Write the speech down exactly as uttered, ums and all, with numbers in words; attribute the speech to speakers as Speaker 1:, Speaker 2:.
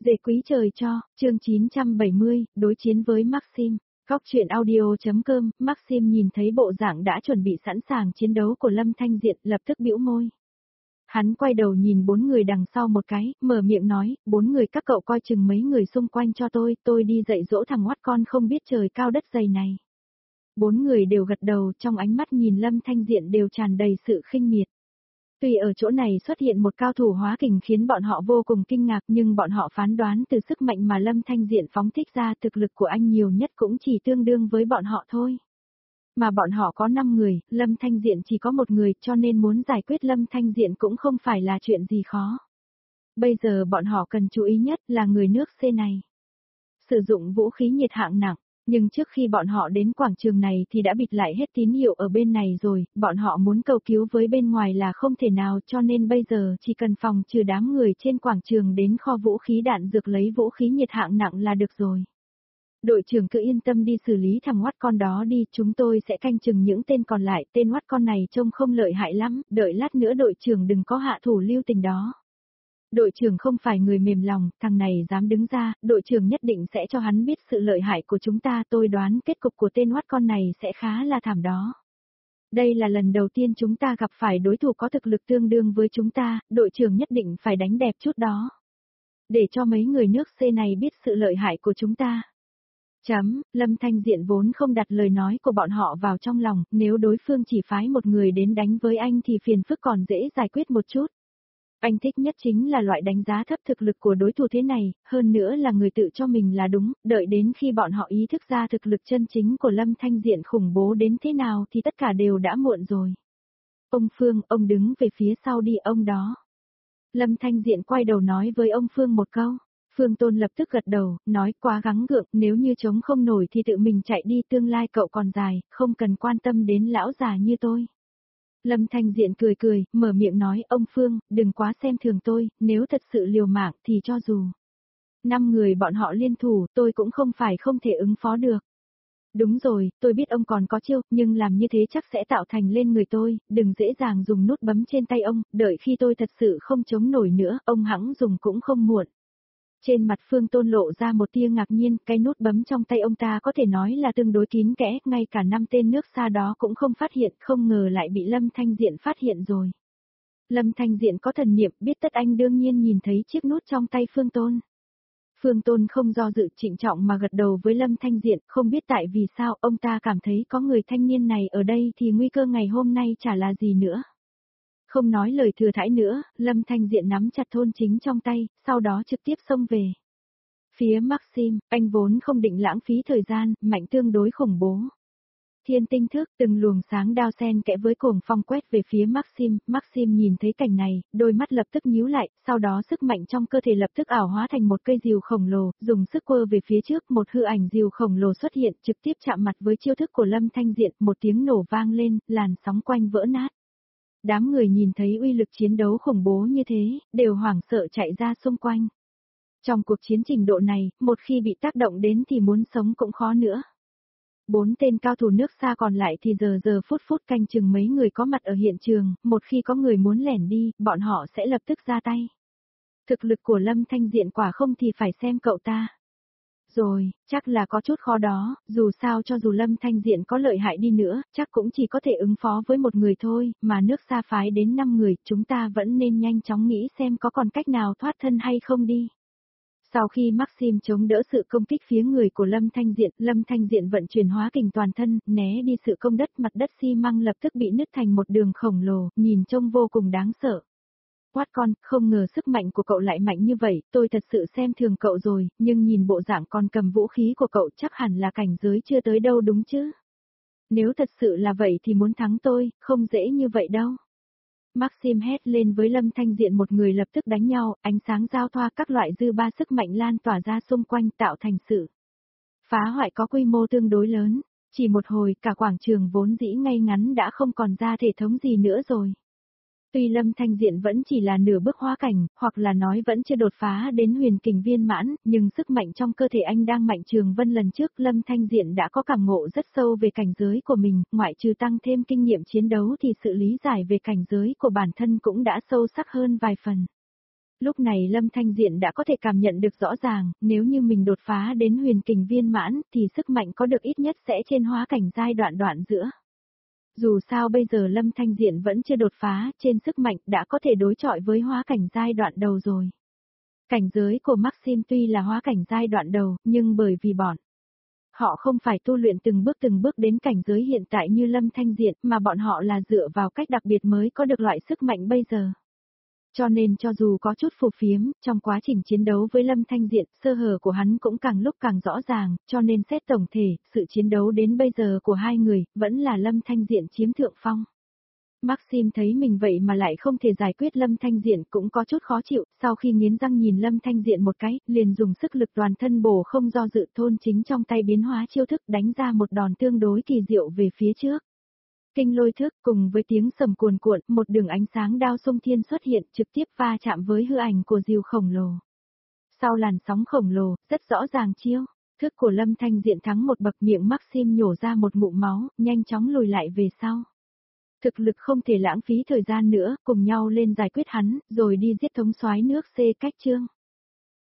Speaker 1: Dễ quý trời cho, chương chín trăm bảy mươi, đối chiến với Maxim. Góc truyện audio.com, Maxim nhìn thấy bộ dạng đã chuẩn bị sẵn sàng chiến đấu của Lâm Thanh Diện, lập tức bĩu môi. Hắn quay đầu nhìn bốn người đằng sau một cái, mở miệng nói, bốn người các cậu coi chừng mấy người xung quanh cho tôi, tôi đi dạy dỗ thằng oát con không biết trời cao đất dày này. Bốn người đều gật đầu, trong ánh mắt nhìn Lâm Thanh Diện đều tràn đầy sự khinh miệt. Tuy ở chỗ này xuất hiện một cao thủ hóa kình khiến bọn họ vô cùng kinh ngạc, nhưng bọn họ phán đoán từ sức mạnh mà Lâm Thanh Diện phóng thích ra, thực lực của anh nhiều nhất cũng chỉ tương đương với bọn họ thôi. Mà bọn họ có năm người, Lâm Thanh Diện chỉ có một người, cho nên muốn giải quyết Lâm Thanh Diện cũng không phải là chuyện gì khó. Bây giờ bọn họ cần chú ý nhất là người nước C này. Sử dụng vũ khí nhiệt hạng nặng. Nhưng trước khi bọn họ đến quảng trường này thì đã bịt lại hết tín hiệu ở bên này rồi, bọn họ muốn cầu cứu với bên ngoài là không thể nào, cho nên bây giờ chỉ cần phòng trừ đám người trên quảng trường đến kho vũ khí đạn dược lấy vũ khí nhiệt hạng nặng là được rồi. Đội trưởng cứ yên tâm đi xử lý thằng oát con đó đi, chúng tôi sẽ canh chừng những tên còn lại, tên oát con này trông không lợi hại lắm, đợi lát nữa đội trưởng đừng có hạ thủ lưu tình đó. Đội trưởng không phải người mềm lòng, thằng này dám đứng ra, đội trưởng nhất định sẽ cho hắn biết sự lợi hại của chúng ta, tôi đoán kết cục của tên oát con này sẽ khá là thảm đó. Đây là lần đầu tiên chúng ta gặp phải đối thủ có thực lực tương đương với chúng ta, đội trưởng nhất định phải đánh đẹp chút đó. Để cho mấy người nước C này biết sự lợi hại của chúng ta. Chấm, Lâm Thanh Diện vốn không đặt lời nói của bọn họ vào trong lòng, nếu đối phương chỉ phái một người đến đánh với anh thì phiền phức còn dễ giải quyết một chút. Anh thích nhất chính là loại đánh giá thấp thực lực của đối thủ thế này, hơn nữa là người tự cho mình là đúng, đợi đến khi bọn họ ý thức ra thực lực chân chính của Lâm Thanh Diện khủng bố đến thế nào thì tất cả đều đã muộn rồi. Ông Phương, ông đứng về phía sau đi ông đó. Lâm Thanh Diện quay đầu nói với ông Phương một câu. Phương Tôn lập tức gật đầu, nói quá gắng gượng, nếu như chống không nổi thì tự mình chạy đi, tương lai cậu còn dài, không cần quan tâm đến lão già như tôi. Lâm Thanh Diện cười cười, mở miệng nói, ông Phương, đừng quá xem thường tôi, nếu thật sự liều mạng thì cho dù năm người bọn họ liên thủ, tôi cũng không phải không thể ứng phó được. Đúng rồi, tôi biết ông còn có chiêu, nhưng làm như thế chắc sẽ tạo thành lên người tôi, đừng dễ dàng dùng nút bấm trên tay ông, đợi khi tôi thật sự không chống nổi nữa, ông hẵng dùng cũng không muộn. Trên mặt Phương Tôn lộ ra một tia ngạc nhiên, cái nút bấm trong tay ông ta có thể nói là tương đối kín kẽ, ngay cả năm tên nước xa đó cũng không phát hiện, không ngờ lại bị Lâm Thanh Diện phát hiện rồi. Lâm Thanh Diện có thần niệm, biết tất anh đương nhiên nhìn thấy chiếc nút trong tay Phương Tôn. Phương Tôn không do dự, trịnh trọng mà gật đầu với Lâm Thanh Diện, không biết tại vì sao ông ta cảm thấy có người thanh niên này ở đây thì nguy cơ ngày hôm nay chả là gì nữa. Không nói lời thừa thãi nữa, Lâm Thanh Diện nắm chặt thôn chính trong tay, sau đó trực tiếp xông về. Phía Maxim, anh vốn không định lãng phí thời gian, mạnh tương đối khủng bố. Thiên tinh thức, từng luồng sáng đao sen kẽ với cuồng phong quét về phía Maxim, Maxim nhìn thấy cảnh này, đôi mắt lập tức nhíu lại, sau đó sức mạnh trong cơ thể lập tức ảo hóa thành một cây rìu khổng lồ, dùng sức quơ về phía trước, một hư ảnh rìu khổng lồ xuất hiện, trực tiếp chạm mặt với chiêu thức của Lâm Thanh Diện, một tiếng nổ vang lên, làn sóng quanh vỡ nát. Đám người nhìn thấy uy lực chiến đấu khủng bố như thế, đều hoảng sợ chạy ra xung quanh. Trong cuộc chiến trình độ này, một khi bị tác động đến thì muốn sống cũng khó nữa. Bốn tên cao thủ nước xa còn lại thì giờ giờ phút phút canh chừng mấy người có mặt ở hiện trường, một khi có người muốn lẻn đi, bọn họ sẽ lập tức ra tay. Thực lực của Lâm Thanh Diện quả không thì phải xem cậu ta. Rồi, chắc là có chút khó đó, dù sao cho dù Lâm Thanh Diện có lợi hại đi nữa, chắc cũng chỉ có thể ứng phó với một người thôi, mà nước xa phái đến năm người, chúng ta vẫn nên nhanh chóng nghĩ xem có còn cách nào thoát thân hay không đi. Sau khi Maxim chống đỡ sự công kích phía người của Lâm Thanh Diện, Lâm Thanh Diện vận chuyển hóa kình toàn thân, né đi sự công đất, mặt đất xi măng lập tức bị nứt thành một đường khổng lồ, nhìn trông vô cùng đáng sợ. Quát con, không ngờ sức mạnh của cậu lại mạnh như vậy, tôi thật sự xem thường cậu rồi, nhưng nhìn bộ dạng con cầm vũ khí của cậu chắc hẳn là cảnh giới chưa tới đâu đúng chứ. Nếu thật sự là vậy thì muốn thắng tôi, không dễ như vậy đâu. Maxim hét lên với Lâm Thanh Diện, một người lập tức đánh nhau, ánh sáng giao thoa, các loại dư ba sức mạnh lan tỏa ra xung quanh tạo thành sự phá hoại có quy mô tương đối lớn. Chỉ một hồi cả quảng trường vốn dĩ ngay ngắn đã không còn ra thể thống gì nữa rồi. Tuy Lâm Thanh Diện vẫn chỉ là nửa bước hóa cảnh, hoặc là nói vẫn chưa đột phá đến huyền kình viên mãn, nhưng sức mạnh trong cơ thể anh đang mạnh trường vân lần trước. Lâm Thanh Diện đã có cảm ngộ rất sâu về cảnh giới của mình, ngoại trừ tăng thêm kinh nghiệm chiến đấu thì sự lý giải về cảnh giới của bản thân cũng đã sâu sắc hơn vài phần. Lúc này Lâm Thanh Diện đã có thể cảm nhận được rõ ràng, nếu như mình đột phá đến huyền kình viên mãn thì sức mạnh có được ít nhất sẽ trên hóa cảnh giai đoạn đoạn giữa. Dù sao bây giờ Lâm Thanh Diện vẫn chưa đột phá, trên sức mạnh đã có thể đối chọi với hóa cảnh giai đoạn đầu rồi. Cảnh giới của Maxim tuy là hóa cảnh giai đoạn đầu, nhưng bởi vì bọn họ không phải tu luyện từng bước từng bước đến cảnh giới hiện tại như Lâm Thanh Diện, mà bọn họ là dựa vào cách đặc biệt mới có được loại sức mạnh bây giờ. Cho nên cho dù có chút phù phiếm, trong quá trình chiến đấu với Lâm Thanh Diện, sơ hở của hắn cũng càng lúc càng rõ ràng, cho nên xét tổng thể, sự chiến đấu đến bây giờ của hai người, vẫn là Lâm Thanh Diện chiếm thượng phong. Maxim thấy mình vậy mà lại không thể giải quyết Lâm Thanh Diện cũng có chút khó chịu, sau khi nghiến răng nhìn Lâm Thanh Diện một cái, liền dùng sức lực toàn thân bổ không do dự thôn chính trong tay biến hóa chiêu thức đánh ra một đòn tương đối kỳ diệu về phía trước. Kinh lôi thức cùng với tiếng sầm cuồn cuộn, một đường ánh sáng đao sông thiên xuất hiện trực tiếp va chạm với hư ảnh của diều khổng lồ. Sau làn sóng khổng lồ, rất rõ ràng chiêu, thức của Lâm Thanh Diện thắng một bậc, miệng Maxim nhổ ra một ngụm máu, nhanh chóng lùi lại về sau. Thực lực không thể lãng phí thời gian nữa, cùng nhau lên giải quyết hắn, rồi đi giết thống soái nước C cách Trương.